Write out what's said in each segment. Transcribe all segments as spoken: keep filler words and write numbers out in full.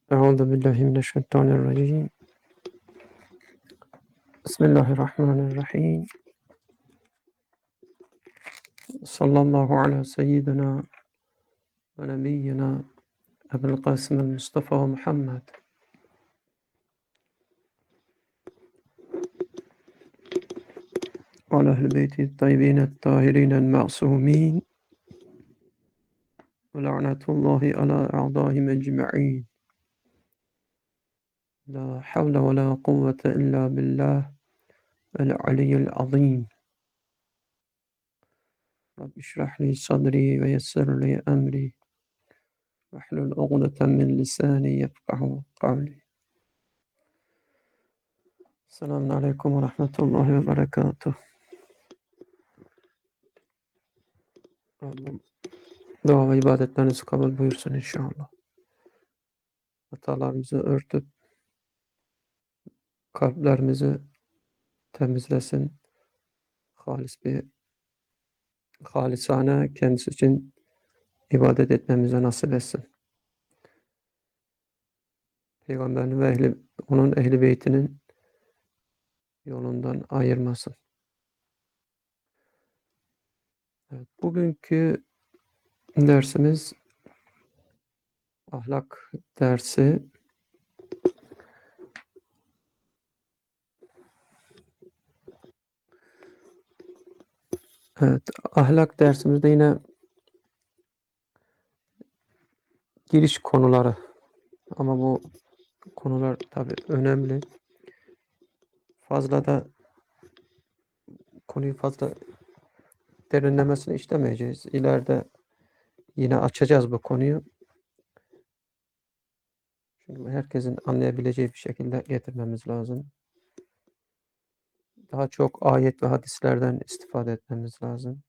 أعوذ بالله من الشيطان الرجيم. بسم الله الرحمن الرحيم. صلى الله على سيدنا ونبينا أبي القاسم المصطفى محمد وعلى أهل بيته الطيبين الطاهرين المعصومين ولعنة الله على أعدائهم أجمعين. لا حول ولا قوة إلا بالله العلي العظيم. رب اشرح لي صدري ويسر لي أمري واحلل عقدة من لساني يفقه قولي. Selamun Aleyküm ve Rahmetullahi ve Berekatuhu. Rabbim dua ve ibadetlerinizi kabul buyursun inşallah. Hatalarımızı örtüp kalplerimizi temizlesin. Halis bir halisane kendisi için ibadet etmemize nasip etsin. Peygamberin ve ehli, onun ehli beytinin yolundan ayırmasın. Evet, bugünkü dersimiz ahlak dersi. Evet, ahlak dersimizde yine giriş konuları, ama bu konular tabii önemli. Fazla da konuyu fazla derinlemesine işlemeyeceğiz. İleride yine açacağız bu konuyu. Çünkü herkesin anlayabileceği bir şekilde getirmemiz lazım. Daha çok ayet ve hadislerden istifade etmemiz lazım.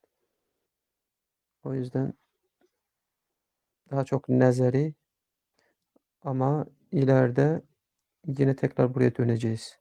O yüzden daha çok nezeri, ama ileride yine tekrar buraya döneceğiz.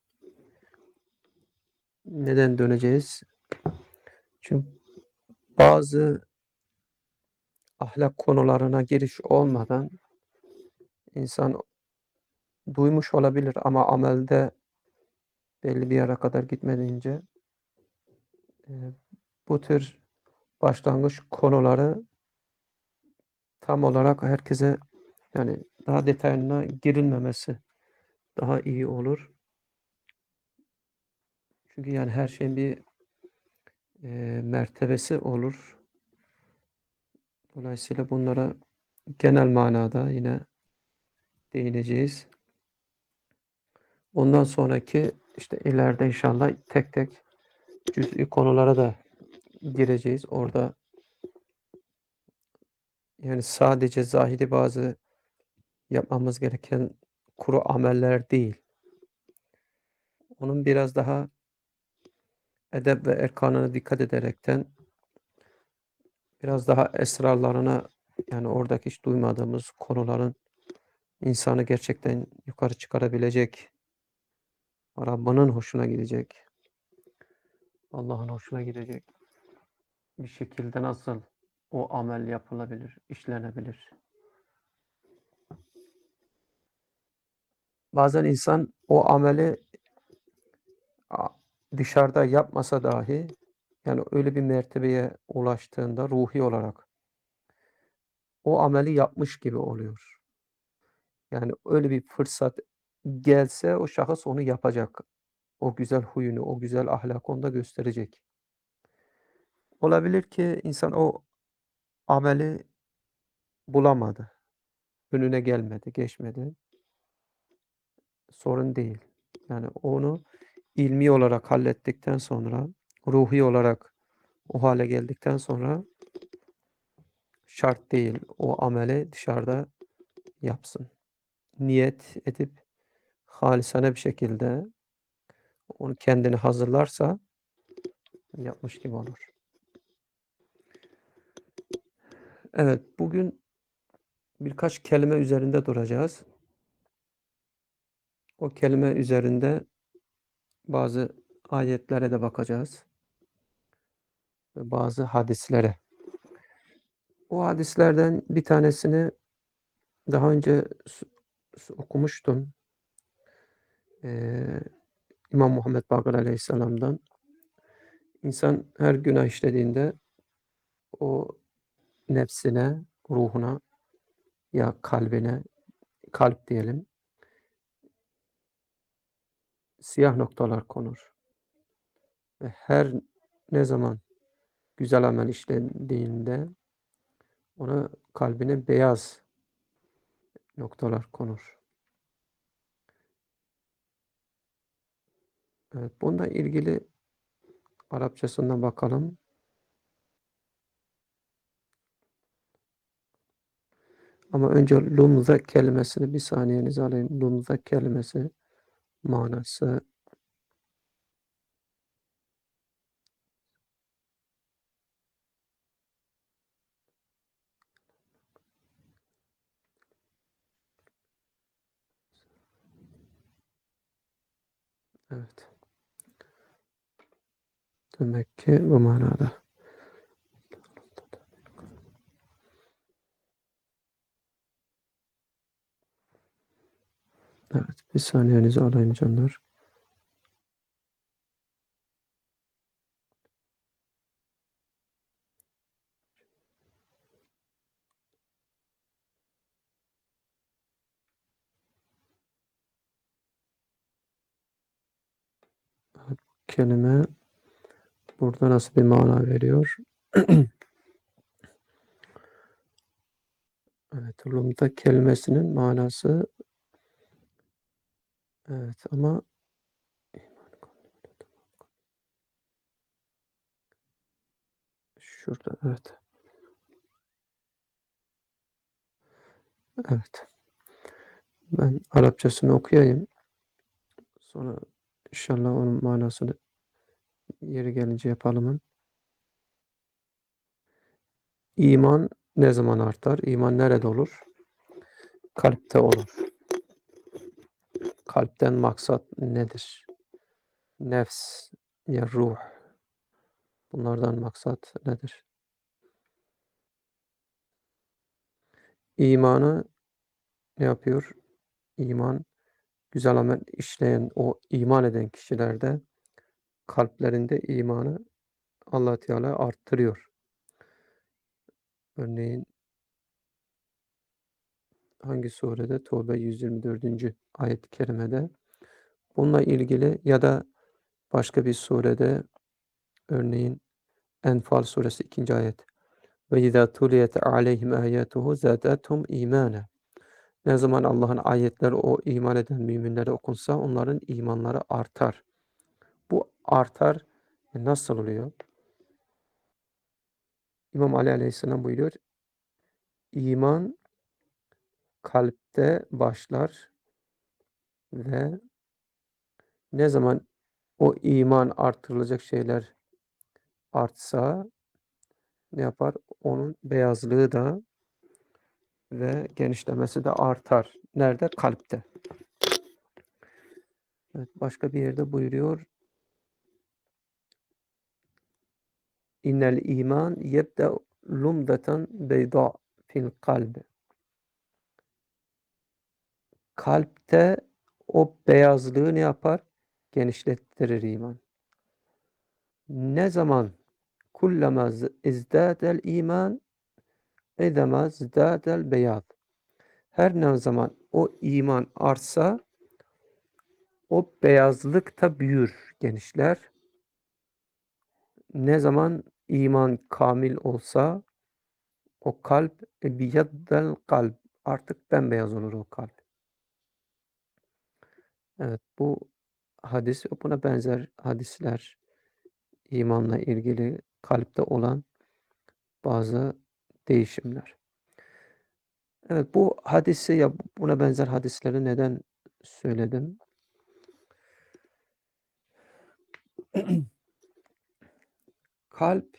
Neden döneceğiz? Çünkü bazı ahlak konularına giriş olmadan insan duymuş olabilir ama amelde belli bir yere kadar gitmediğince e, bu tür başlangıç konuları tam olarak herkese, yani daha detayına girilmemesi daha iyi olur. Çünkü yani her şeyin bir e, mertebesi olur. Dolayısıyla bunlara genel manada yine değineceğiz. Ondan sonraki işte ileride inşallah tek tek cüz'i konulara da gireceğiz. Orada yani sadece zahiri bazı yapmamız gereken kuru ameller değil. Onun biraz daha edep ve erkanına dikkat ederekten biraz daha esrarlarına, yani oradaki hiç duymadığımız konuların insanı gerçekten yukarı çıkarabilecek, Rabbinin hoşuna gidecek, Allah'ın hoşuna gidecek bir şekilde nasıl o amel yapılabilir, işlenebilir. Bazen insan o ameli dışarıda yapmasa dahi, yani öyle bir mertebeye ulaştığında ruhi olarak o ameli yapmış gibi oluyor. Yani öyle bir fırsat gelse o şahıs onu yapacak. O güzel huyunu, o güzel ahlakı onda gösterecek. Olabilir ki insan o ameli bulamadı, önüne gelmedi, geçmedi. Sorun değil. Yani onu ilmi olarak hallettikten sonra, ruhi olarak o hale geldikten sonra şart değil o ameli dışarıda yapsın. Niyet edip halisane bir şekilde onu kendini hazırlarsa yapmış gibi olur. Evet, bugün birkaç kelime üzerinde duracağız. O kelime üzerinde bazı ayetlere de bakacağız ve bazı hadislere. O hadislerden bir tanesini daha önce okumuştum. Eee, İmam Muhammed Bakır Aleyhisselam'dan. İnsan her günah işlediğinde o nefsine, ruhuna ya kalbine, kalp diyelim, siyah noktalar konur. Ve her ne zaman güzel amel işlendiğinde ona kalbine beyaz noktalar konur. Evet, bununla ilgili Arapçasına bakalım. Ama önce lumza kelimesini bir saniyenizi alayım. Lumza kelimesi manası evet. Demek ki bu manada. Evet, bir saniyenizi alayım canlar. Evet, kelime burada nasıl bir mana veriyor? Evet, lumda kelimesinin manası evet ama şurada evet. Evet. Ben Arapçasını okuyayım. Sonra inşallah onun manasını yeri gelince yapalım. İman ne zaman artar? İman nerede olur? Kalpte olur. Kalpten maksat nedir? Nefs ya ruh. Bunlardan maksat nedir? İmanı ne yapıyor? İman, güzel amel işleyen, o iman eden kişilerde kalplerinde imanı Allah Teala arttırıyor. Örneğin hangi surede? Tevbe yüz yirmi dördüncü ayet-i kerimede. Bununla ilgili ya da başka bir surede örneğin Enfal suresi ikinci ayet. Ve izâ tuliyet aleyhim âyâtuhu zâdethum îmâne. Ne zaman Allah'ın ayetleri o iman eden müminlere okunsa onların imanları artar. Bu artar e, nasıl oluyor? İmam Ali Aleyhisselam buyuruyor. İman kalpte başlar ve ne zaman o iman artırılacak şeyler artsa ne yapar? Onun beyazlığı da ve genişlemesi de artar. Nerede? Kalpte. Evet, başka bir yerde buyuruyor. İnnel iman yebde lumdeten beyda fil kalbi. Kalpte o beyazlığı ne yapar? Genişlettirir iman. Ne zaman kullama izdadel iman edema zdadel beyaz. Her ne zaman o iman artsa o beyazlık da büyür, genişler. Ne zaman iman kamil olsa o kalp biyaddel kalp artık bembeyaz olur o kalp. Evet, bu hadis buna benzer hadisler imanla ilgili kalpte olan bazı değişimler. Evet, bu hadisi ya buna benzer hadisleri neden söyledim? Kalp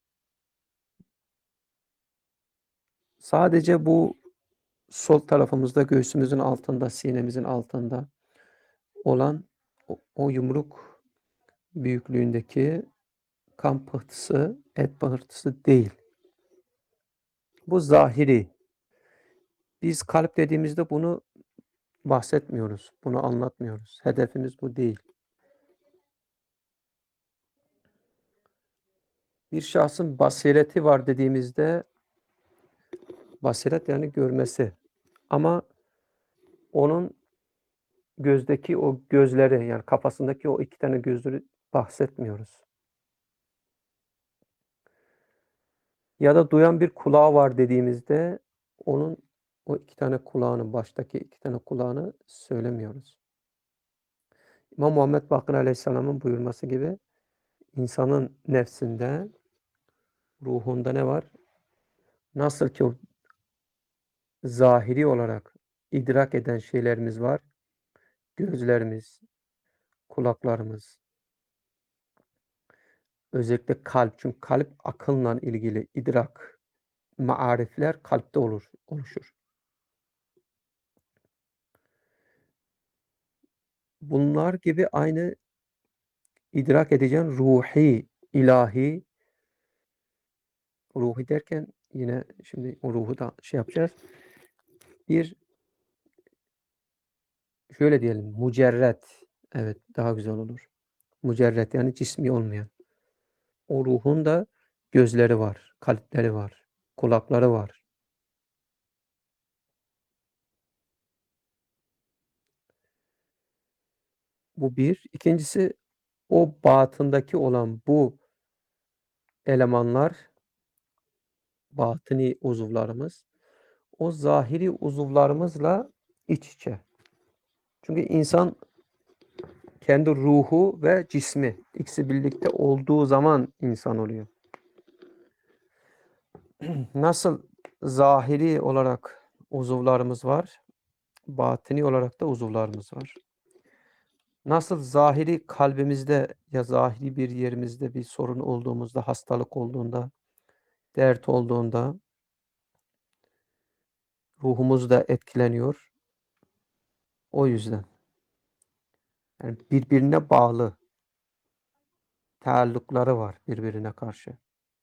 sadece bu sol tarafımızda göğsümüzün altında, sinemizin altında olan o, o yumruk büyüklüğündeki kan pıhtısı, et pıhtısı değil. Bu zahiri. Biz kalp dediğimizde bunu bahsetmiyoruz. Bunu anlatmıyoruz. Hedefimiz bu değil. Bir şahsın basireti var dediğimizde basiret yani görmesi. Ama onun gözdeki o gözleri yani kafasındaki o iki tane gözleri bahsetmiyoruz. Ya da duyan bir kulağı var dediğimizde onun o iki tane kulağını, baştaki iki tane kulağını söylemiyoruz. İmam Muhammed Bakır Aleyhisselam'ın buyurması gibi insanın nefsinde, ruhunda ne var? Nasıl ki o zahiri olarak idrak eden şeylerimiz var. Gözlerimiz, kulaklarımız, özellikle kalp. Çünkü kalp akılla ilgili idrak, maarifler kalpte olur, oluşur. Bunlar gibi aynı idrak edeceğin ruhi, ilahi, ruhi derken yine şimdi o ruhu da şey yapacağız. Bir şöyle diyelim, mücerret. Evet, daha güzel olur. Mücerret yani cismi olmayan. O ruhun da gözleri var, kalpleri var, kulakları var. Bu bir. İkincisi o batındaki olan bu elemanlar, batini uzuvlarımız, o zahiri uzuvlarımızla iç içe. Çünkü insan kendi ruhu ve cismi ikisi birlikte olduğu zaman insan oluyor. Nasıl zahiri olarak uzuvlarımız var, batini olarak da uzuvlarımız var. Nasıl zahiri kalbimizde ya zahiri bir yerimizde bir sorun olduğumuzda, hastalık olduğunda, dert olduğunda ruhumuz da etkileniyor. O yüzden. Yani birbirine bağlı taallukları var birbirine karşı.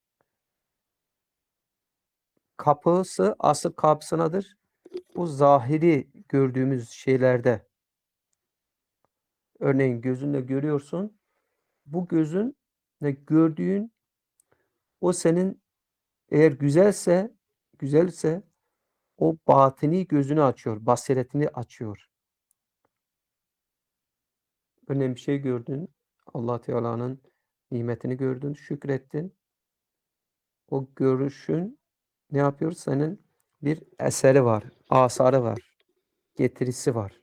Kapısı, asıl kapısınadır. Bu zahiri gördüğümüz şeylerde. Örneğin gözünle görüyorsun. Bu gözün ne gördüğün o senin eğer güzelse, güzelse o batini gözünü açıyor, basiretini açıyor. Örneğin bir şey gördün, Allah Teala'nın nimetini gördün, şükrettin. O görüşün ne yapıyor? Senin bir eseri var, asarı var, getirisi var.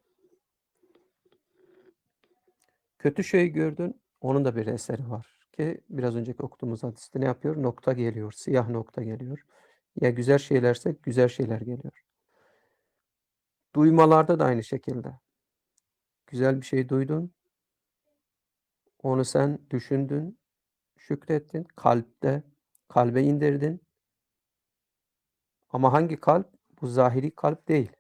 Kötü şey gördün, onun da bir eseri var ki biraz önceki okuduğumuz hadiste ne yapıyor? Nokta geliyor, siyah nokta geliyor. Ya güzel şeylerse güzel şeyler geliyor. Duymalarda da aynı şekilde. Güzel bir şey duydun, onu sen düşündün, şükrettin, kalpte, kalbe indirdin. Ama hangi kalp? Bu zahiri kalp değil.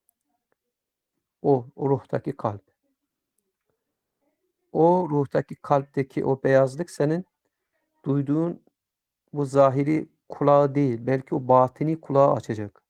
O, o ruhtaki kalp. O ruhtaki kalpteki o beyazlık senin duyduğun bu zahiri kulağı değil. Belki o batini kulağı açacak.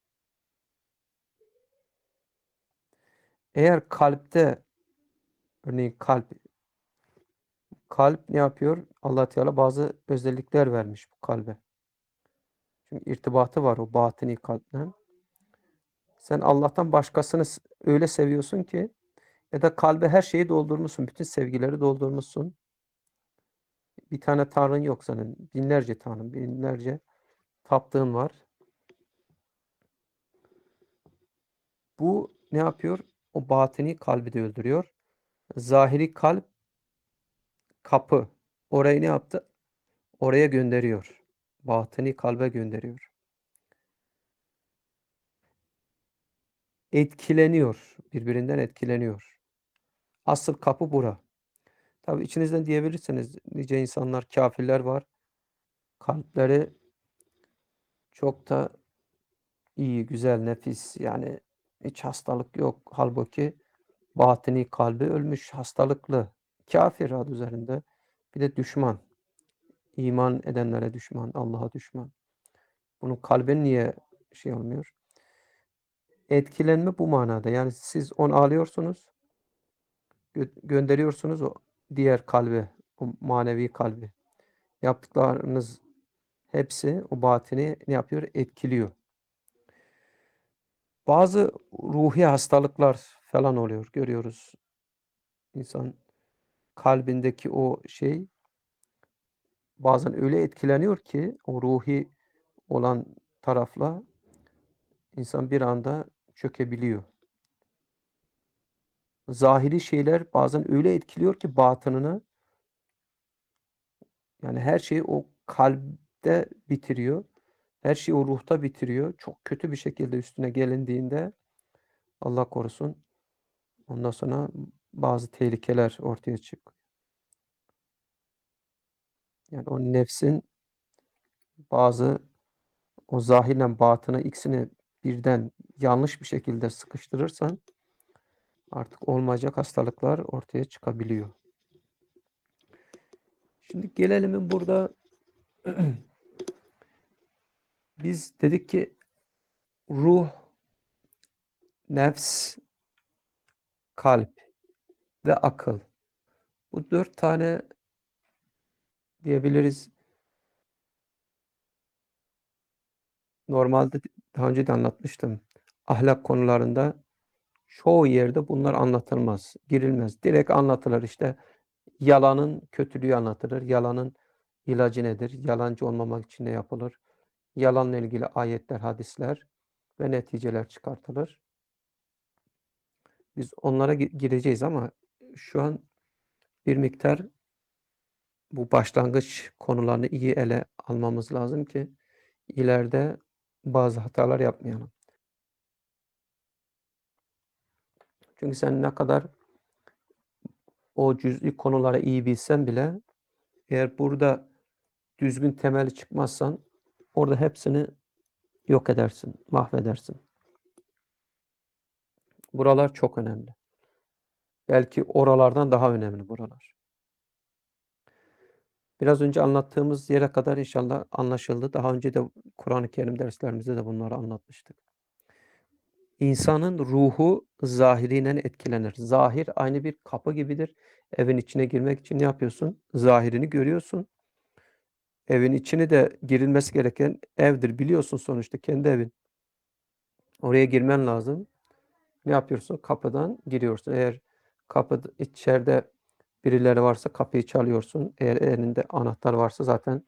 Eğer kalpte örneğin kalp kalp ne yapıyor? Allah Teala bazı özellikler vermiş bu kalbe. Çünkü irtibatı var o batini kalple. Sen Allah'tan başkasını öyle seviyorsun ki ya da kalbe her şeyi doldurmuşsun. Bütün sevgileri doldurmuşsun. Bir tane tanrın yok senin. Binlerce tanrın, binlerce taptığın var. Bu ne yapıyor? O batini kalbi de öldürüyor. Zahiri kalp kapı. Orayı ne yaptı? Oraya gönderiyor. Batini kalbe gönderiyor. Etkileniyor. Birbirinden etkileniyor. Asıl kapı bura. Tabii içinizden diyebilirsiniz nice insanlar, kafirler var. Kalpleri çok da iyi, güzel, nefis. Yani hiç hastalık yok. Halbuki batini kalbi ölmüş, hastalıklı. Kafir adı üzerinde. Bir de düşman. İman edenlere düşman, Allah'a düşman. Bunun kalbin niye şey olmuyor? Etkilenme bu manada. Yani siz onu alıyorsunuz, gö gönderiyorsunuz o diğer kalbe, o manevi kalbe. Yaptıklarınız hepsi o batini ne yapıyor? Etkiliyor. Bazı ruhi hastalıklar falan oluyor, görüyoruz. İnsan kalbindeki o şey bazen öyle etkileniyor ki o ruhi olan tarafla insan bir anda çökebiliyor. Zahiri şeyler bazen öyle etkiliyor ki batınını, yani her şeyi o kalpte bitiriyor. Her şeyi o ruhta bitiriyor. Çok kötü bir şekilde üstüne gelindiğinde Allah korusun ondan sonra bazı tehlikeler ortaya çıkıyor. Yani o nefsin bazı o zahirle batını ikisini birden yanlış bir şekilde sıkıştırırsan artık olmayacak hastalıklar ortaya çıkabiliyor. Şimdi gelelim burada biz dedik ki ruh, nefs, kalp ve akıl. Bu dört tane diyebiliriz. Normalde daha önce de anlatmıştım. Ahlak konularında çoğu yerde bunlar anlatılmaz, girilmez. Direkt anlatılır işte. Yalanın kötülüğü anlatılır. Yalanın ilacı nedir? Yalancı olmamak için ne yapılır? Yalanla ilgili ayetler, hadisler ve neticeler çıkartılır. Biz onlara gireceğiz ama şu an bir miktar bu başlangıç konularını iyi ele almamız lazım ki ileride bazı hatalar yapmayalım. Çünkü sen ne kadar o cüz'i konuları iyi bilsen bile eğer burada düzgün temeli çıkmazsan orada hepsini yok edersin, mahvedersin. Buralar çok önemli. Belki oralardan daha önemli buralar. Biraz önce anlattığımız yere kadar inşallah anlaşıldı. Daha önce de Kur'an-ı Kerim derslerimizde de bunları anlatmıştık. İnsanın ruhu zahiriyle etkilenir. Zahir aynı bir kapı gibidir. Evin içine girmek için ne yapıyorsun? Zahirini görüyorsun. Evin içini de girilmesi gereken evdir. Biliyorsun sonuçta kendi evin. Oraya girmen lazım. Ne yapıyorsun? Kapıdan giriyorsun. Eğer kapı içeride birileri varsa kapıyı çalıyorsun. Eğer elinde anahtar varsa zaten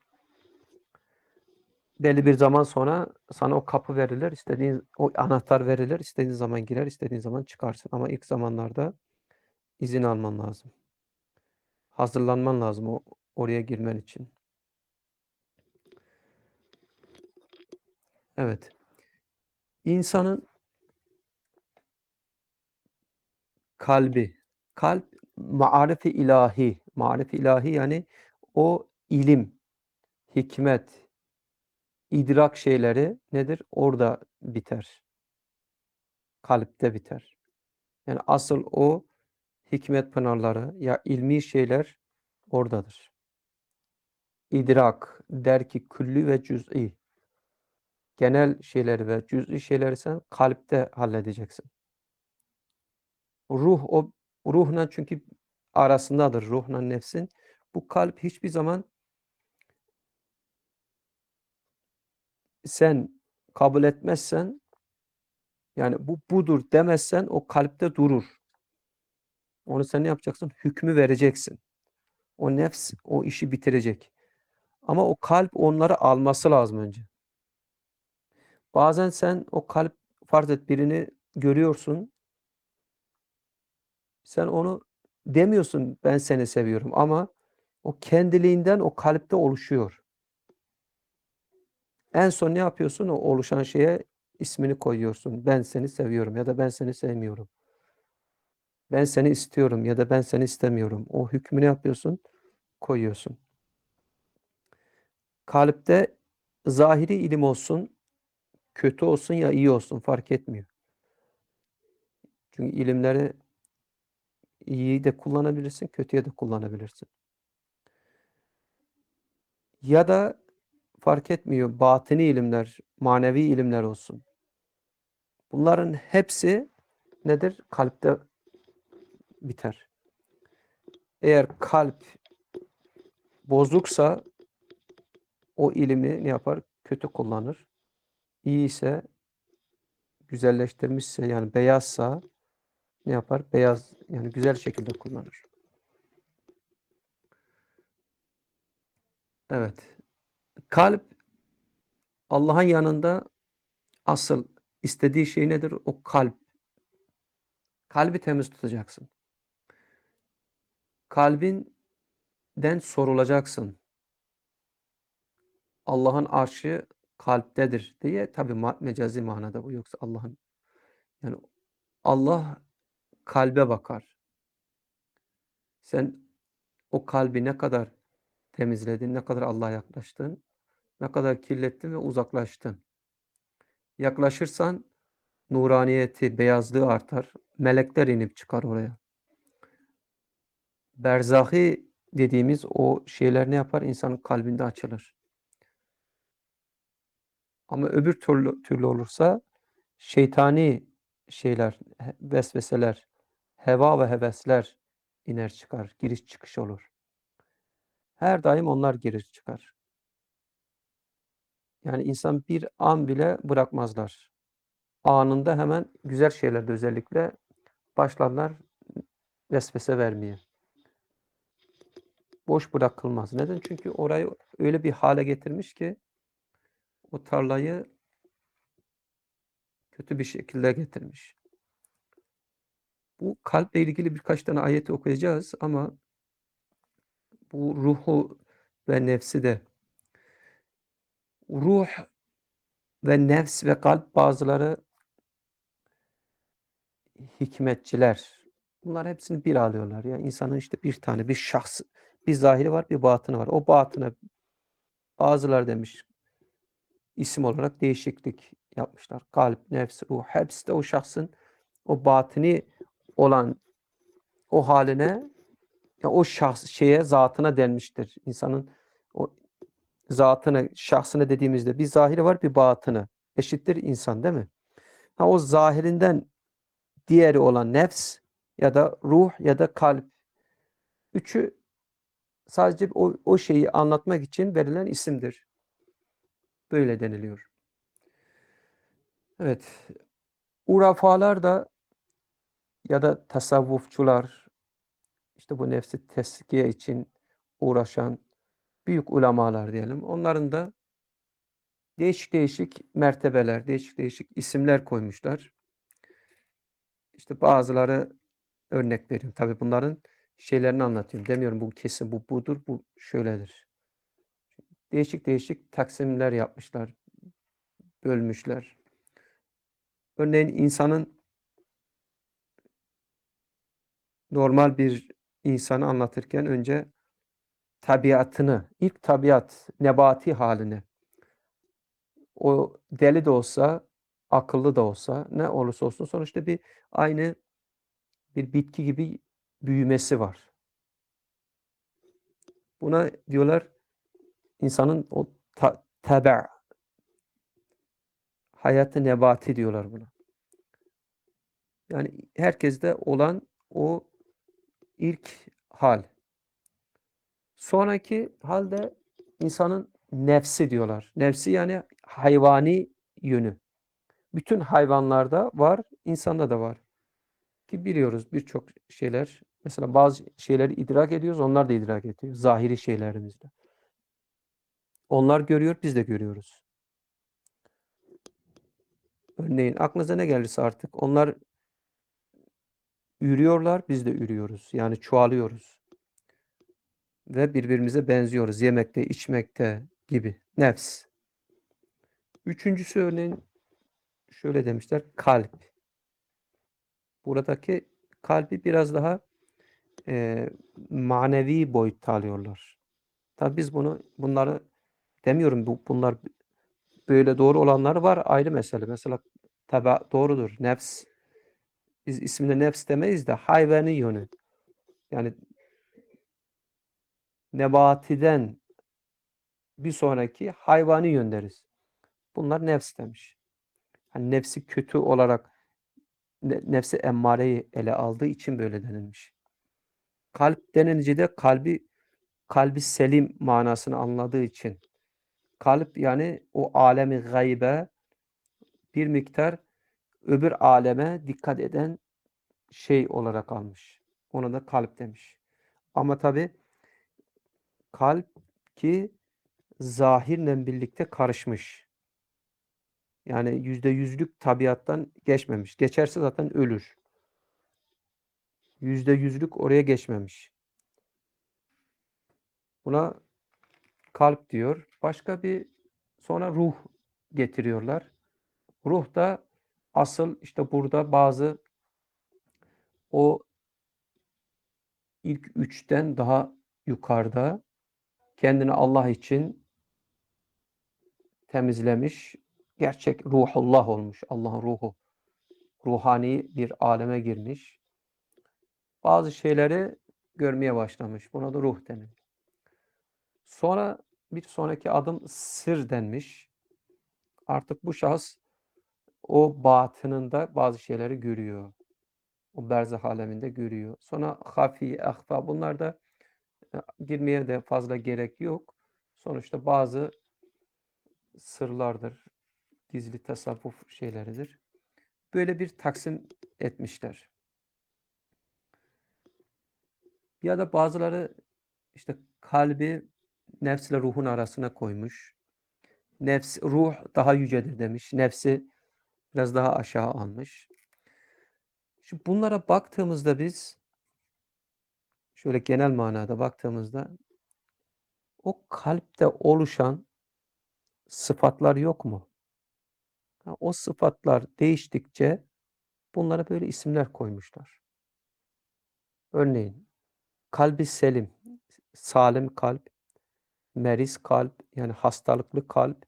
belli bir zaman sonra sana o kapı verilir. İstediğin o anahtar verilir. İstediğin zaman girer, istediğin zaman çıkarsın. Ama ilk zamanlarda izin alman lazım. Hazırlanman lazım o oraya girmen için. Evet. İnsanın kalbi, kalp marif-i ilahi, marif-i ilahi yani o ilim, hikmet, idrak şeyleri nedir? Orada biter. Kalpte biter. Yani asıl o hikmet pınarları ya ilmi şeyler oradadır. İdrak, derki külli ve cüz'i. Genel şeyleri ve cüz'i şeyleri sen kalpte halledeceksin. Ruh o ruhla çünkü arasındadır ruhla nefsin. Bu kalp hiçbir zaman sen kabul etmezsen yani bu budur demezsen o kalpte durur. Onu sen ne yapacaksın? Hükmü vereceksin. O nefs o işi bitirecek. Ama o kalp onları alması lazım önce. Bazen sen o kalp farz et birini görüyorsun. Sen onu demiyorsun ben seni seviyorum ama o kendiliğinden o kalpte oluşuyor. En son ne yapıyorsun? O oluşan şeye ismini koyuyorsun. Ben seni seviyorum ya da ben seni sevmiyorum. Ben seni istiyorum ya da ben seni istemiyorum. O hükmünü yapıyorsun, koyuyorsun. Kalpte zahiri ilim olsun, kötü olsun ya iyi olsun fark etmiyor. Çünkü ilimleri iyiyi de kullanabilirsin, kötüye de kullanabilirsin. Ya da fark etmiyor batini ilimler, manevi ilimler olsun. Bunların hepsi nedir? Kalpte biter. Eğer kalp bozuksa o ilimi ne yapar? Kötü kullanır. İyi ise, güzelleştirmişse, yani beyazsa ne yapar? Beyaz, yani güzel şekilde kullanır. Evet. Kalp Allah'ın yanında asıl istediği şey nedir? O kalp. Kalbi temiz tutacaksın. Kalbinden sorulacaksın. Allah'ın arşı kalptedir diye, tabi mecazi manada bu, yoksa Allah'ın, yani Allah kalbe bakar. Sen o kalbi ne kadar temizledin, ne kadar Allah'a yaklaştın, ne kadar kirlettin ve uzaklaştın. Yaklaşırsan nuraniyeti, beyazlığı artar. Melekler inip çıkar oraya. Berzahi dediğimiz o şeyler ne yapar? İnsanın kalbinde açılır. Ama öbür türlü, türlü olursa şeytani şeyler, vesveseler, heva ve hevesler iner çıkar. Giriş çıkış olur. Her daim onlar girir çıkar. Yani insan bir an bile bırakmazlar. Anında hemen güzel şeylerde özellikle başlarlar vesvese vermeye. Boş bırakılmaz. Neden? Çünkü orayı öyle bir hale getirmiş ki o tarlayı kötü bir şekilde getirmiş. Bu kalple ilgili birkaç tane ayeti okuyacağız ama bu ruhu ve nefsi de, ruh ve nefs ve kalp, bazıları hikmetçiler. Bunlar hepsini bir alıyorlar. Yani insanın işte bir tane, bir şahs, bir zahiri var, bir batını var. O batına bazıları demiş isim olarak değişiklik yapmışlar. Kalp, nefs, ruh, hepsi de o şahsın o batini olan o haline, ya o şahs şeye, zatına denmiştir. İnsanın o zatını, şahsını dediğimizde bir zahiri var, bir batını. Eşittir insan, değil mi? Ha, o zahirinden diğeri olan nefs ya da ruh ya da kalp. Üçü sadece o, o şeyi anlatmak için verilen isimdir. Böyle deniliyor. Evet. Urafalar da ya da tasavvufçular, işte bu nefsi teskiye için uğraşan büyük ulemalar diyelim. Onların da değişik değişik mertebeler, değişik değişik isimler koymuşlar. İşte bazıları, örnek vereyim. Tabii bunların şeylerini anlatıyorum. Demiyorum bu kesin, bu budur, bu şöyledir. Değişik değişik taksimler yapmışlar, bölmüşler. Örneğin insanın, normal bir insanı anlatırken önce tabiatını, ilk tabiat, nebati halini, o deli de olsa, akıllı da olsa, ne olursa olsun sonuçta bir aynı bir bitki gibi büyümesi var. Buna diyorlar insanın o ta, tebe, hayatı nebati diyorlar buna. Yani herkeste olan o ilk hal. Sonraki halde insanın nefsi diyorlar. Nefsi yani hayvani yönü. Bütün hayvanlarda var, insanda da var. Ki biliyoruz birçok şeyler, mesela bazı şeyleri idrak ediyoruz, onlar da idrak ediyor. Zahiri şeylerimizde. Onlar görüyor, biz de görüyoruz. Örneğin aklınıza ne gelirse artık, onlar ürüyorlar, biz de ürüyoruz. Yani çoğalıyoruz. Ve birbirimize benziyoruz. Yemekte, içmekte gibi. Nefs. Üçüncüsü örneğin şöyle demişler, kalp. Buradaki kalbi biraz daha e, manevi boyutta alıyorlar. Tabii biz bunu, bunları demiyorum, bu, bunlar böyle doğru olanları var, ayrı mesele. Mesela tabi doğrudur. Nefs, biz ismine nefs demeyiz de hayvani yönü. Yani nebatiden bir sonraki hayvani yön deriz. Bunlar nefs demiş. Hani nefsi kötü olarak ne nefsi emmareyi ele aldığı için böyle denilmiş. Kalp denilince de kalbi kalbi selim manasını anladığı için. Kalp yani o alemi gaybe bir miktar öbür aleme dikkat eden şey olarak almış. Ona da kalp demiş. Ama tabi kalp ki zahirle birlikte karışmış. Yani yüzde yüzlük tabiattan geçmemiş. Geçerse zaten ölür. Yüzde yüzlük oraya geçmemiş. Buna kalp diyor. Başka bir sonra ruh getiriyorlar. Ruh da asıl işte burada bazı o ilk üçten daha yukarıda kendini Allah için temizlemiş. Gerçek ruhullah olmuş. Allah'ın ruhu. Ruhani bir aleme girmiş. Bazı şeyleri görmeye başlamış. Buna da ruh denir. Sonra bir sonraki adım sır denmiş. Artık bu şahıs o batınında bazı şeyleri görüyor. O berzah aleminde görüyor. Sonra hafi, ahfa bunlar da girmeye de fazla gerek yok. Sonuçta bazı sırlardır. Gizli tasavvuf şeyleridir. Böyle bir taksim etmişler. Ya da bazıları işte kalbi nefsle ruhun arasına koymuş. Nefs, ruh daha yücedir demiş. Nefsi biraz daha aşağı almış. Şimdi bunlara baktığımızda biz şöyle genel manada baktığımızda o kalpte oluşan sıfatlar yok mu? O sıfatlar değiştikçe bunlara böyle isimler koymuşlar. Örneğin kalbi selim, salim kalp, meriz kalp yani hastalıklı kalp.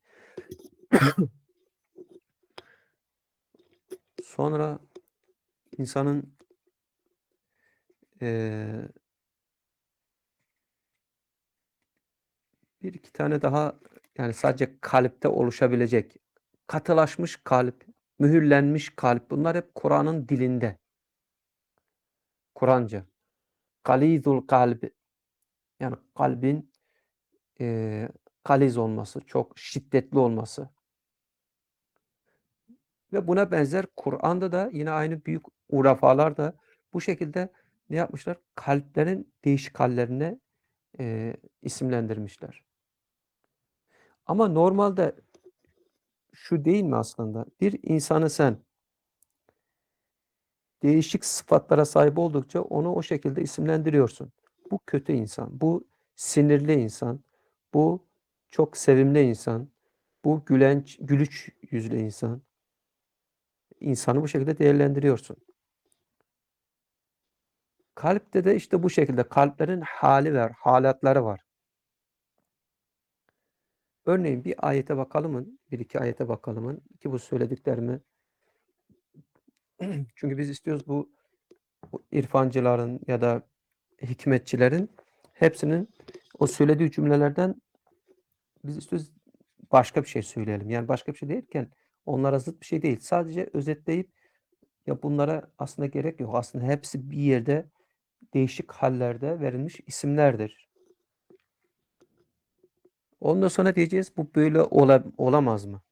Sonra insanın eee bir iki tane daha yani sadece kalpte oluşabilecek katılaşmış kalp, mühürlenmiş kalp bunlar hep Kur'an'ın dilinde. Kur'anca. Galizul kalbi yani kalbin eee galiz olması, çok şiddetli olması. Ve buna benzer Kur'an'da da yine aynı büyük urafalar da bu şekilde ne yapmışlar? Kalplerin değişik hallerine eee, isimlendirmişler. Ama normalde şu değil mi aslında? Bir insanı sen değişik sıfatlara sahip oldukça onu o şekilde isimlendiriyorsun. Bu kötü insan, bu sinirli insan, bu çok sevimli insan, bu gülenç, gülüç yüzlü insan. İnsanı bu şekilde değerlendiriyorsun. Kalpte de işte bu şekilde kalplerin hali var, halatları var. Örneğin bir ayete bakalım, bir iki ayete bakalım ki bu söylediklerimi çünkü biz istiyoruz bu, bu irfancıların ya da hikmetçilerin hepsinin o söylediği cümlelerden biz istiyoruz başka bir şey söyleyelim. Yani başka bir şey değilken onlara zıt bir şey değil. Sadece özetleyip ya bunlara aslında gerek yok. Aslında hepsi bir yerde değişik hallerde verilmiş isimlerdir. Ondan sonra diyeceğiz bu böyle ola, olamaz mı?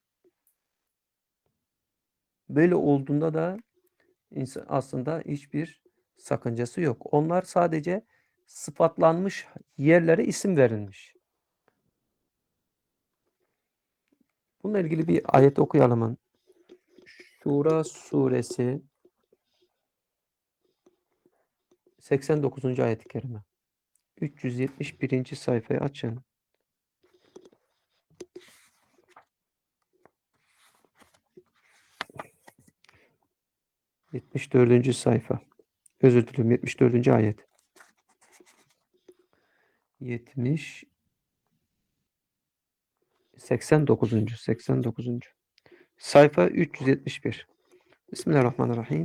Böyle olduğunda da insan aslında hiçbir sakıncası yok. Onlar sadece sıfatlanmış yerlere isim verilmiş. Bununla ilgili bir ayet okuyalım. Şura suresi seksen dokuzuncu ayet-i kerime. üç yüz yetmiş birinci sayfayı açın. yetmiş dördüncü sayfa. Özür dilerim yetmiş dördüncü ayet. yetmiş seksen dokuzuncu seksen dokuzuncu sayfa üç yüz yetmiş bir. Bismillahirrahmanirrahim.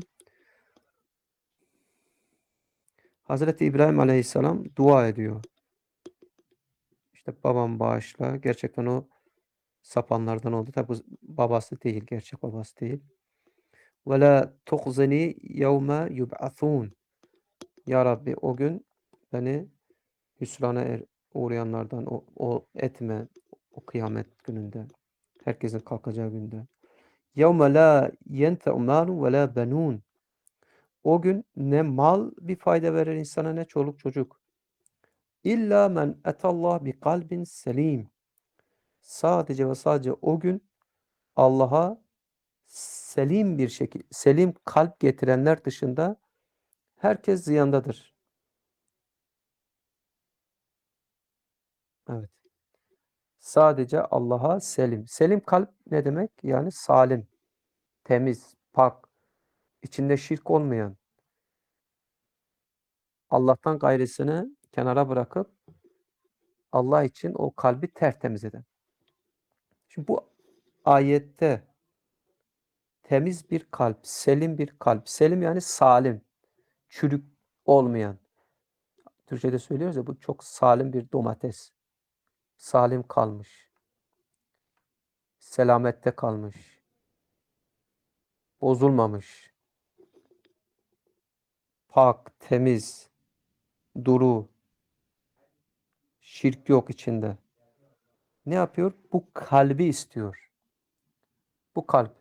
Hazreti İbrahim Aleyhisselam dua ediyor. İşte babam bağışla. Gerçekten o sapanlardan oldu. Tabi bu babası değil, gerçek babası değil. Ve la tuhzini yevme yub'athun. Ya Rabbi o gün beni hüsrana er, uğrayanlardan o, o etme o kıyamet gününde. Herkesin kalkacağı günde. Yevme la yenfe'u malun ve la benun. O gün ne mal bir fayda verir insana ne çoluk çocuk. İlla men etallah bi kalbin selim. Sadece ve sadece o gün Allah'a selim bir şekilde, selim kalp getirenler dışında herkes ziyandadır. Evet. Sadece Allah'a selim. Selim kalp ne demek? Yani salim, temiz, pak, içinde şirk olmayan, Allah'tan gayrısını kenara bırakıp Allah için o kalbi tertemiz eden. Şimdi bu ayette temiz bir kalp, selim bir kalp. Selim yani salim, çürük olmayan. Türkçe'de söylüyoruz ya bu çok salim bir domates. Salim kalmış, selamette kalmış, bozulmamış, pak, temiz, duru, şirk yok içinde. Ne yapıyor? Bu kalbi istiyor. Bu kalp.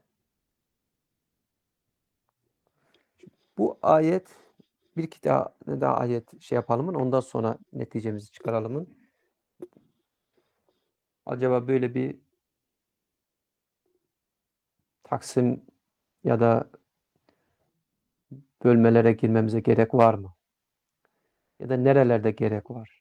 Bu ayet bir iki daha, daha ayet şey yapalım. Ondan sonra neticemizi çıkaralım. Acaba böyle bir taksim ya da bölmelere girmemize gerek var mı? Ya da nerelerde gerek var?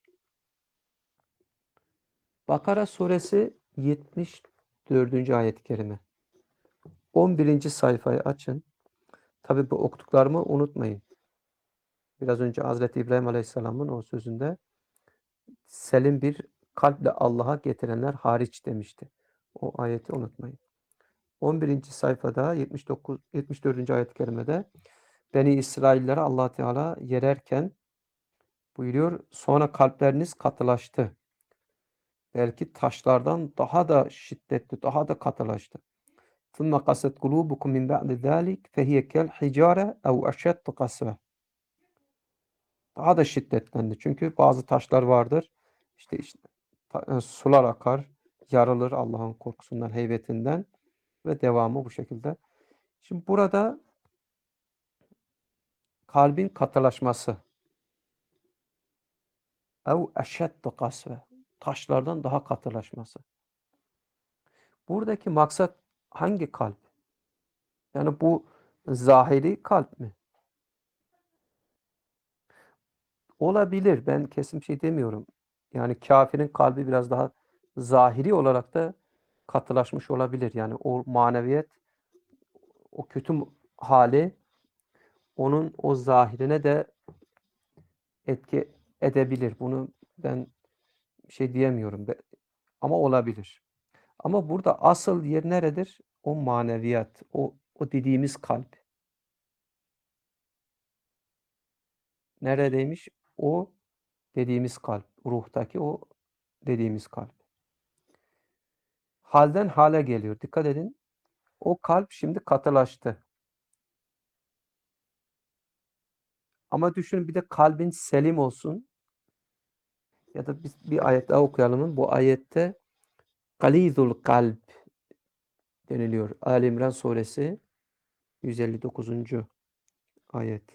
Bakara suresi yetmiş dördüncü ayet-i kerime. on birinci sayfayı açın. Tabi bu okuduklarımı unutmayın. Biraz önce Hazreti İbrahim Aleyhisselam'ın o sözünde selim bir kalple Allah'a getirenler hariç demişti. O ayeti unutmayın. on birinci sayfada yetmiş dokuz yetmiş dördüncü ayet-i kerimede Beni İsraillere Allah Teala yererken buyuruyor. Sonra kalpleriniz katılaştı. Belki taşlardan daha da şiddetli, daha da katılaştı. ثُمَّ قَسَتْ قُلُوبُكُمْ مِنْ بَعْدِ ذَٰلِكَ فَهِيَ كَالْحِجَارَةِ اَوْ اَشَدُّ قَسْوَةً. Daha da şiddetlendi. Çünkü bazı taşlar vardır. İşte, işte ta, sular akar, yarılır Allah'ın korkusundan, heybetinden ve devamı bu şekilde. Şimdi burada kalbin katılaşması. ev eşeddu kasve. Taşlardan daha katılaşması. Buradaki maksat hangi kalp? Yani bu zahiri kalp mi? Olabilir. Ben kesin bir şey demiyorum. Yani kafirin kalbi biraz daha zahiri olarak da katılaşmış olabilir. Yani o maneviyet, o kötü hali onun o zahirine de etki edebilir. Bunu ben bir şey diyemiyorum. Ama olabilir. Ama burada asıl yer neredir? O maneviyat, o, o dediğimiz kalp. Neredeymiş? O dediğimiz kalp. Ruhtaki o dediğimiz kalp. Halden hale geliyor. Dikkat edin. O kalp şimdi katılaştı. Ama düşünün bir de kalbin selim olsun. Ya da biz bir ayet daha okuyalım. Bu ayette Galizul kalp deniliyor. Ali İmran suresi yüz elli dokuzuncu ayet.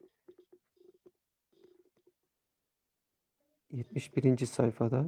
yetmiş birinci sayfada.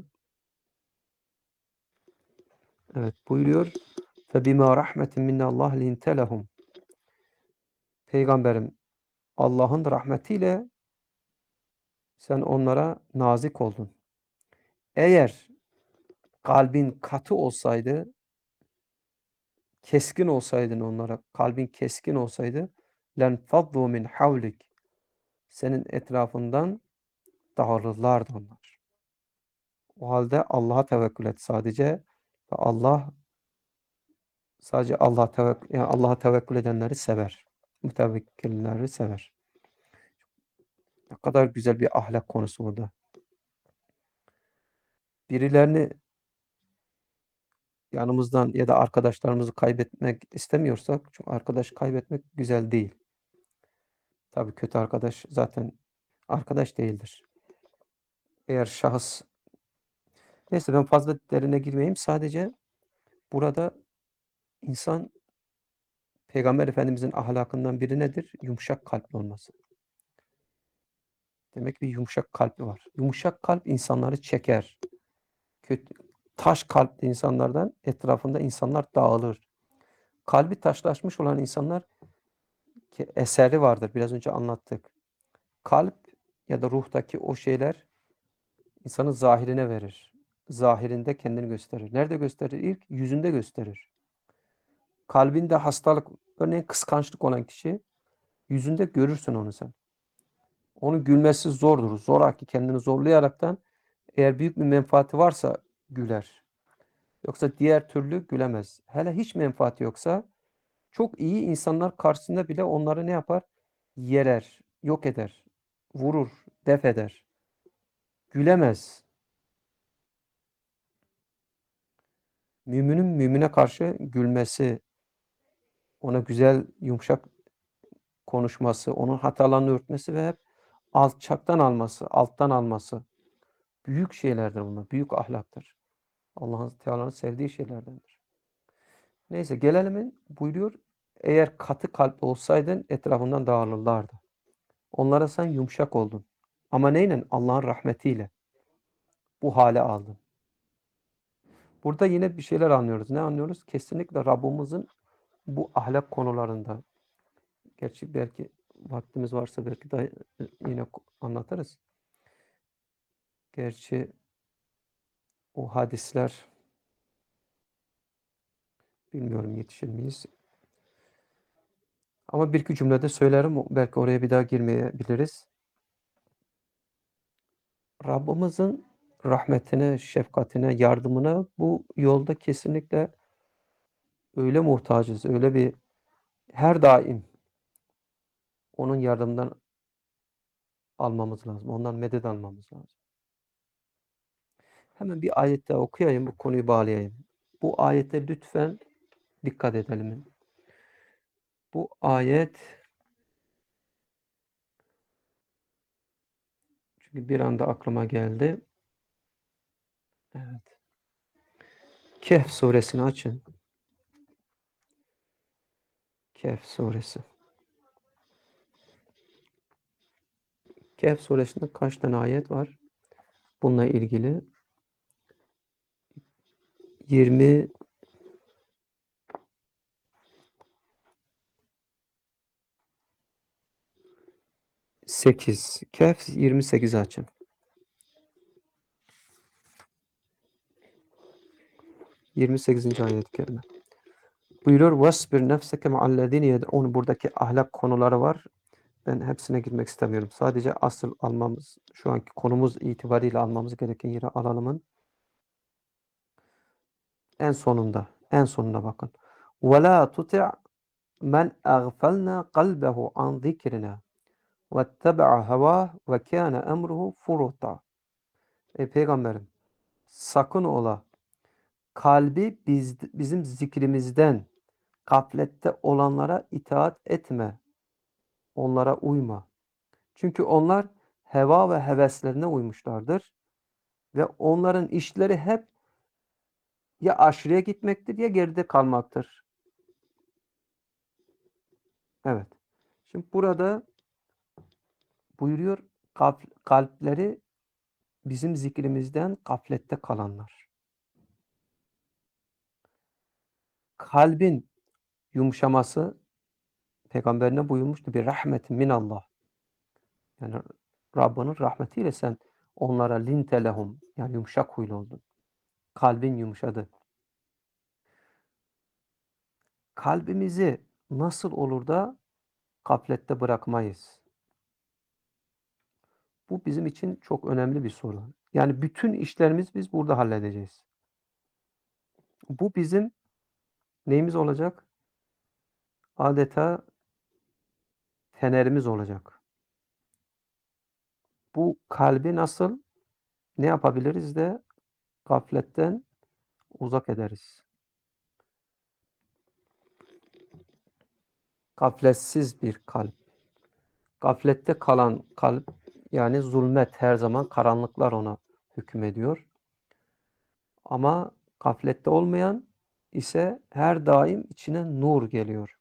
Evet buyuruyor. فَبِمَا رَحْمَةٍ مِنَّ اللّٰهِ لِنْتَ لَهُمْ. Peygamberim Allah'ın rahmetiyle sen onlara nazik oldun. Eğer kalbin katı olsaydı, keskin olsaydın onlara, kalbin keskin olsaydı len faddu min havlik. Senin etrafından dağılırlardı onlar. O halde Allah'a tevekkül et sadece ve Allah sadece Allah tevekkül yani Allah'a tevekkül edenleri sever. Mütevekkilleri sever. Ne kadar güzel bir ahlak konusu burada. Birilerini yanımızdan ya da arkadaşlarımızı kaybetmek istemiyorsak, çünkü arkadaş kaybetmek güzel değil. Tabii kötü arkadaş zaten arkadaş değildir. Eğer şahıs neyse ben fazla derine girmeyeyim. Sadece burada insan Peygamber Efendimizin ahlakından biri nedir? Yumuşak kalpli olması. Demek bir yumuşak kalbi var. Yumuşak kalp insanları çeker. Kötü, taş kalpli insanlardan etrafında insanlar dağılır. Kalbi taşlaşmış olan insanlar ki eseri vardır. Biraz önce anlattık. Kalp ya da ruhtaki o şeyler insanın zahirine verir. Zahirinde kendini gösterir. Nerede gösterir? İlk yüzünde gösterir. Kalbinde hastalık, örneğin kıskançlık olan kişi yüzünde görürsün onu sen. Onun gülmesi zordur. Zoraki kendini zorlayaraktan eğer büyük bir menfaati varsa güler. Yoksa diğer türlü gülemez. Hele hiç menfaati yoksa çok iyi insanlar karşısında bile onları ne yapar? Yerer, yok eder, vurur, def eder. Gülemez. Müminin mümine karşı gülmesi, ona güzel, yumuşak konuşması, onun hatalarını örtmesi ve hep alçaktan alması, alttan alması. Büyük şeylerdir bunlar. Büyük ahlaktır. Allah'ın Teala'nın sevdiği şeylerdendir. Neyse gelelim buyuruyor. Eğer katı kalpli olsaydın etrafından dağılırlardı. Onlara sen yumuşak oldun. Ama neyle? Allah'ın rahmetiyle. Bu hale aldın. Burada yine bir şeyler anlıyoruz. Ne anlıyoruz? Kesinlikle Rabbimizin bu ahlak konularında, gerçi belki vaktimiz varsa belki de yine anlatırız. Gerçi o hadisler bilmiyorum yetişir miyiz? Ama bir iki cümlede söylerim. Belki oraya bir daha girmeyebiliriz. Rabbimizin rahmetine, şefkatine, yardımına bu yolda kesinlikle öyle muhtacız, öyle bir her daim onun yardımından almamız lazım. Ondan medet almamız lazım. Hemen bir ayet daha okuyayım, bu konuyu bağlayayım. Bu ayete lütfen dikkat edelim. Bu ayet çünkü bir anda aklıma geldi. Evet. Kehf suresini açın. Kehf suresi. Kehf suresinde kaç tane ayet var? Bununla ilgili yirmi sekiz. Kehf yirmi sekiz açın. yirmi sekizinci ayet-i kerime. Buyuruyor وَاسْبِرْ نَفْسَكَ مَعَ الَّذ۪ينَ يَدْعُونَ Buradaki ahlak konuları var. Ben hepsine girmek istemiyorum. Sadece asıl almamız, şu anki konumuz itibariyle almamız gereken yere alalımın en sonunda. En sonuna bakın. وَلَا تُطِعْ مَنْ اَغْفَلْنَا قَلْبَهُ عَنْ ذِكْرِنَا وَاتَّبَعَ هَوَاهُ وَكَانَ اَمْرُهُ فُرُطًا Ey Peygamberim, sakın ola kalbi biz, bizim zikrimizden gaflette olanlara itaat etme. Onlara uyma. Çünkü onlar heva ve heveslerine uymuşlardır. Ve onların işleri hep ya aşırıya gitmektir ya geride kalmaktır. Evet. Şimdi burada buyuruyor kalpleri bizim zikrimizden gaflette kalanlar. Kalbin yumuşaması peygamberine buyurmuştu bir rahmetin minallah. Yani Rabbinin rahmetiyle sen onlara linte lehum yani yumuşak huylu oldun. Kalbin yumuşadı. Kalbimizi nasıl olur da gaflette bırakmayız? Bu bizim için çok önemli bir soru. Yani bütün işlerimizi biz burada halledeceğiz. Bu bizim neyimiz olacak? Adeta fenerimiz olacak. Bu kalbi nasıl ne yapabiliriz de gafletten uzak ederiz? Gafletsiz bir kalp. Gaflette kalan kalp, yani zulmet, her zaman karanlıklar ona hükmediyor. Ama gaflette olmayan ise her daim içine nur geliyor.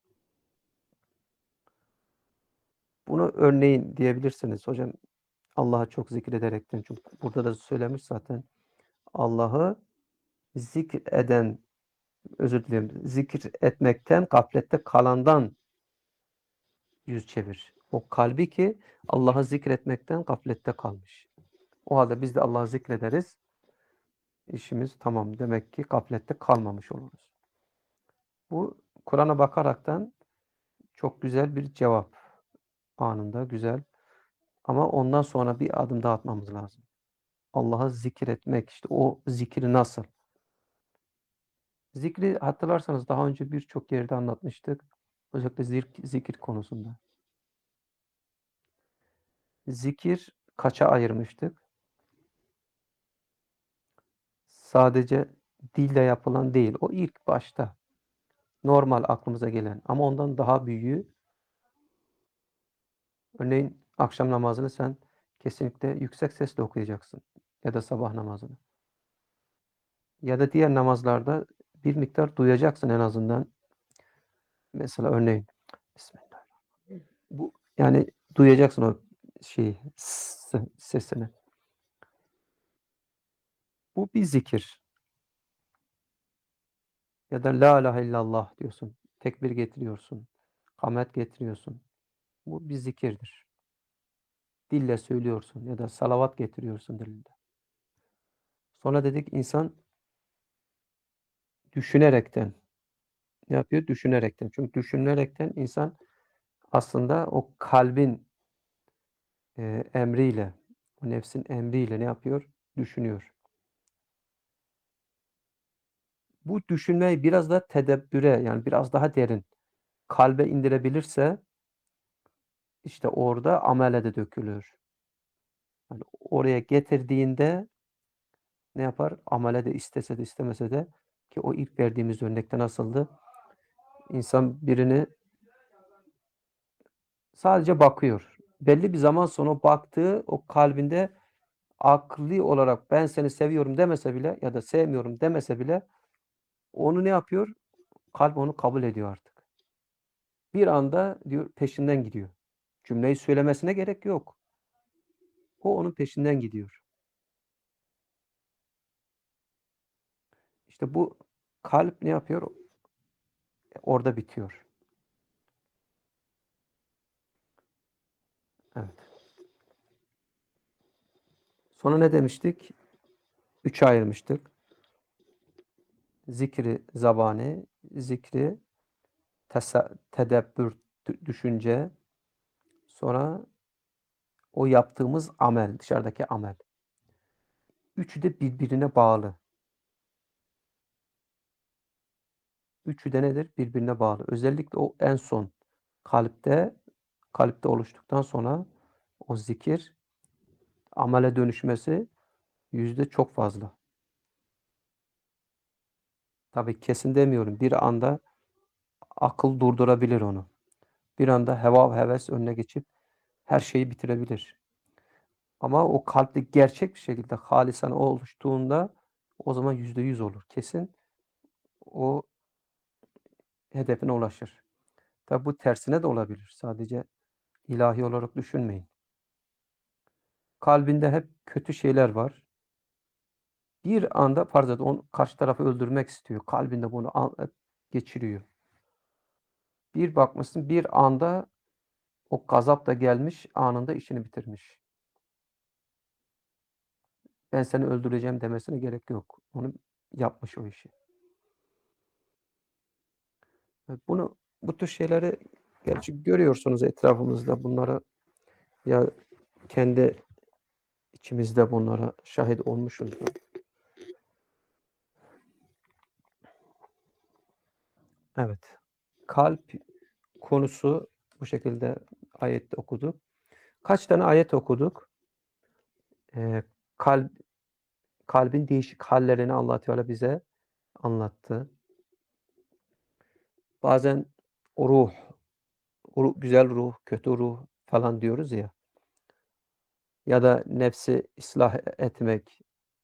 Bunu örneğin diyebilirsiniz. Hocam Allah'ı çok zikrederekten, çünkü burada da söylemiş zaten. Allah'ı zikreden, özür dilerim, zikir etmekten, gaflette kalandan yüz çevir. O kalbi ki Allah'ı zikretmekten gaflette kalmış. O halde biz de Allah'ı zikrederiz. İşimiz tamam. Demek ki gaflette kalmamış oluruz. Bu Kur'an'a bakaraktan çok güzel bir cevap. Anında güzel. Ama ondan sonra bir adım daha atmamız lazım. Allah'ı zikretmek, işte o zikri nasıl? Zikri hatırlarsanız daha önce birçok yerde anlatmıştık. Özellikle zikir, zikir konusunda. Zikir kaça ayırmıştık? Sadece dille yapılan değil. O ilk başta normal aklımıza gelen, ama ondan daha büyüğü. Örneğin akşam namazını sen kesinlikle yüksek sesle okuyacaksın. Ya da sabah namazını. Ya da diğer namazlarda bir miktar duyacaksın en azından. Mesela örneğin Bismillahirrahmanirrahim. Bu yani duyacaksın o şeyi, sesini. Bu bir zikir. Ya da la ilahe illallah diyorsun. Tekbir getiriyorsun. Kamet getiriyorsun. Bu bir zikirdir. Dille söylüyorsun ya da salavat getiriyorsun dilinde. Sonra dedik insan düşünerekten ne yapıyor? Düşünerekten. Çünkü düşünerekten insan aslında o kalbin e, emriyle, o nefsin emriyle ne yapıyor? Düşünüyor. Bu düşünmeyi biraz da tedebbüre, yani biraz daha derin kalbe indirebilirse işte orada amele de dökülür. Yani oraya getirdiğinde ne yapar? Amele de istese de istemese de, ki o ilk verdiğimiz örnekte nasıldı? İnsan birini sadece bakıyor. Belli bir zaman sonra baktığı o kalbinde akli olarak ben seni seviyorum demese bile ya da sevmiyorum demese bile onu ne yapıyor? Kalp onu kabul ediyor artık. Bir anda diyor peşinden gidiyor. Cümleyi söylemesine gerek yok. O onun peşinden gidiyor. İşte bu kalp ne yapıyor? Orada bitiyor. Evet. Sonra ne demiştik? Üçe ayırmıştık. Zikri zabani, zikri tedebbür, düşünce, sonra o yaptığımız amel, dışarıdaki amel. Üçü de birbirine bağlı. Üçü de nedir? Birbirine bağlı. Özellikle o en son kalpte, kalpte oluştuktan sonra o zikir amele dönüşmesi yüzde çok fazla. Tabii kesin demiyorum. Bir anda akıl durdurabilir onu. Bir anda heva ve heves önüne geçip her şeyi bitirebilir. Ama o kalpte gerçek bir şekilde halisan oluştuğunda o zaman yüzde yüz olur. Kesin o hedefine ulaşır. Tabi bu tersine de olabilir. Sadece ilahi olarak düşünmeyin. Kalbinde hep kötü şeyler var. Bir anda farz et, onu karşı tarafı öldürmek istiyor. Kalbinde bunu geçiriyor. Bir bakmışsın bir anda o gazap da gelmiş, anında işini bitirmiş. Ben seni öldüreceğim demesine gerek yok. Onu yapmış o işi. Bunu, bu tür şeyleri gerçi görüyorsunuz etrafımızda. Bunlara ya kendi içimizde bunlara şahit olmuşuzdur. Evet. Kalp konusu bu şekilde ayette okuduk. Kaç tane ayet okuduk? Ee, kalp, kalbin değişik hallerini Allah Teala bize anlattı. Bazen o ruh, ru güzel ruh, kötü ruh falan diyoruz ya. Ya da nefsi ıslah e etmek.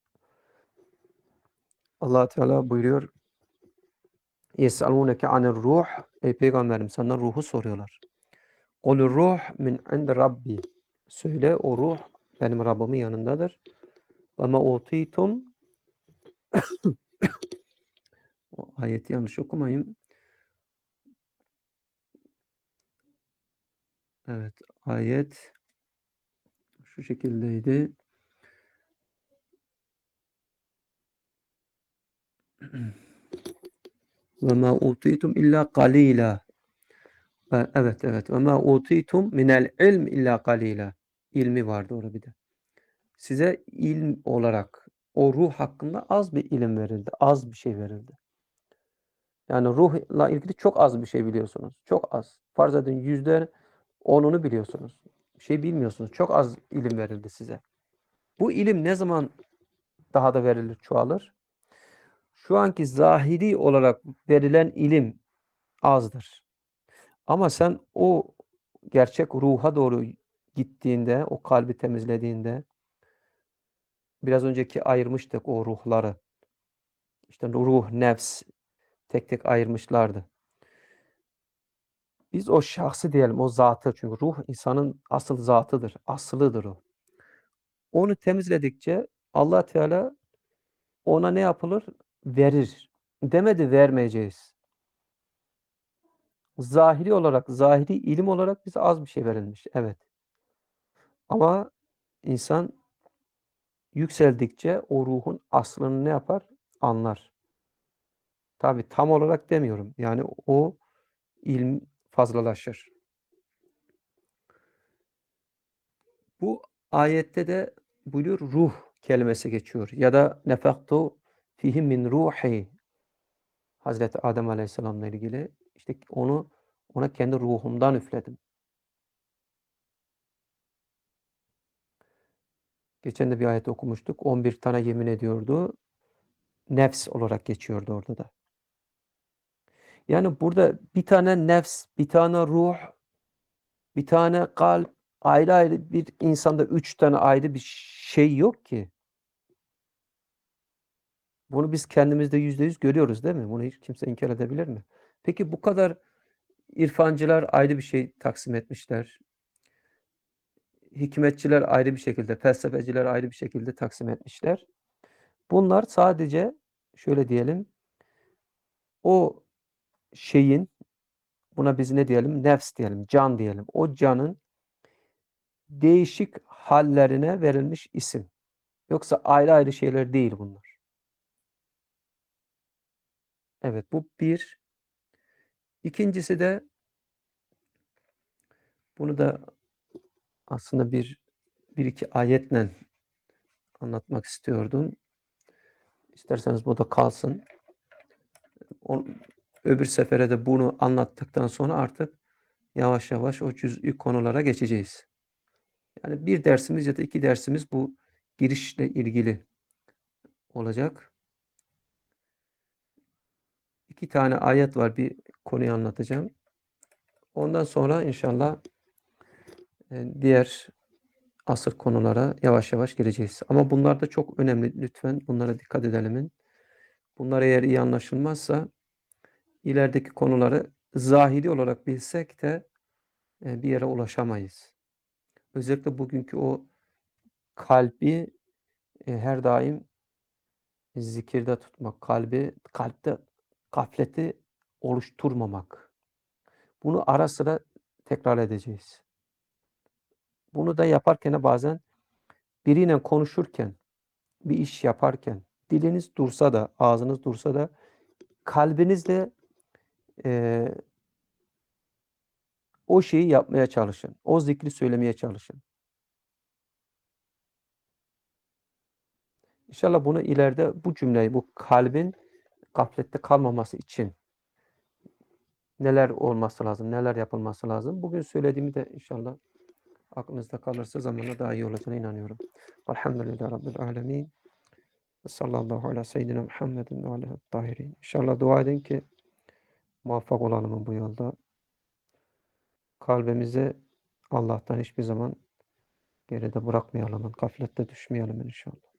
Allah Teala buyuruyor "Yes'elûneke anir-ruh" Ey peygamberim senden ruhu soruyorlar. "Kulur-ruh min indi Rabbi" Söyle o ruh benim Rabbimin yanındadır. "Ve ma utitum" O ayeti yanlış okumayayım. Evet, ayet şu şekildeydi. "Ve ma utitum illa qalîlâ" Eee, evet, evet. "Ve ma utitum minel ilm illa qalîlâ" İlmi vardı orada bir de. Size ilm olarak o ruh hakkında az bir ilim verildi. Az bir şey verildi. Yani ruhla ilgili çok az bir şey biliyorsunuz. Çok az. Farz edin yüzde onunu biliyorsunuz. Bir şey bilmiyorsunuz. Çok az ilim verildi size. Bu ilim ne zaman daha da verilir, çoğalır? Şu anki zahiri olarak verilen ilim azdır. Ama sen o gerçek ruha doğru gittiğinde, o kalbi temizlediğinde, biraz önceki ayırmıştık o ruhları. İşte ruh, nefs tek tek ayırmışlardı. Biz o şahsı diyelim, o zatı çünkü ruh insanın asıl zatıdır, aslıdır o. Onu temizledikçe Allah Teala ona ne yapılır? Verir. Demedi vermeyeceğiz. Zahiri olarak, zahiri ilim olarak bize az bir şey verilmiş. Evet. Ama insan yükseldikçe o ruhun aslını ne yapar? Anlar. Tabii tam olarak demiyorum. Yani o ilm fazlalaşır. Bu ayette de buyuruyor ruh kelimesi geçiyor. Ya da nefaktu fihi min ruhi. Hazreti Adem Aleyhisselam'la ilgili işte onu ona kendi ruhumdan üfledim. Geçen de bir ayet okumuştuk. on bir tane yemin ediyordu. Nefs olarak geçiyordu orada da. Yani burada bir tane nefs, bir tane ruh, bir tane kalp, ayrı ayrı bir insanda üç tane ayrı bir şey yok ki. Bunu biz kendimizde yüzde yüz görüyoruz değil mi? Bunu hiç kimse inkar edebilir mi? Peki bu kadar irfancılar ayrı bir şey taksim etmişler. Hikmetçiler ayrı bir şekilde, felsefeciler ayrı bir şekilde taksim etmişler. Bunlar sadece şöyle diyelim, o şeyin, buna biz ne diyelim? Nefs diyelim, can diyelim. O canın değişik hallerine verilmiş isim. Yoksa ayrı ayrı şeyler değil bunlar. Evet, bu bir. İkincisi de bunu da aslında bir bir iki ayetle anlatmak istiyordum. İsterseniz bu da kalsın. O, öbür sefere de bunu anlattıktan sonra artık yavaş yavaş o cüz'i konulara geçeceğiz. Yani bir dersimiz ya da iki dersimiz bu girişle ilgili olacak. İki tane ayet var, bir konuyu anlatacağım. Ondan sonra inşallah e, diğer asıl konulara yavaş yavaş gireceğiz. Ama bunlar da çok önemli. Lütfen bunlara dikkat edelim. Bunlar eğer iyi anlaşılmazsa ilerideki konuları zahiri olarak bilsek de e, bir yere ulaşamayız. Özellikle bugünkü o kalbi e, her daim zikirde tutmak, kalbi kalpte gafleti oluşturmamak. Bunu ara sıra tekrar edeceğiz. Bunu da yaparken bazen biriyle konuşurken, bir iş yaparken diliniz dursa da, ağzınız dursa da kalbinizle eee, o şeyi yapmaya çalışın. O zikri söylemeye çalışın. İnşallah bunu ileride bu cümleyi, bu kalbin gaflette kalmaması için neler olması lazım, neler yapılması lazım. Bugün söylediğimi de inşallah aklınızda kalırsa zamanla daha iyi olacağına inanıyorum. Velhamdülillahi Rabbil alemin. Ve sallallahu ala seyyidina Muhammedin ve aleyhi tahirin. İnşallah dua edin ki muvaffak olalım bu yolda. kalbimizi Allah'tan hiçbir zaman geride bırakmayalım, gaflete düşmeyelim inşallah.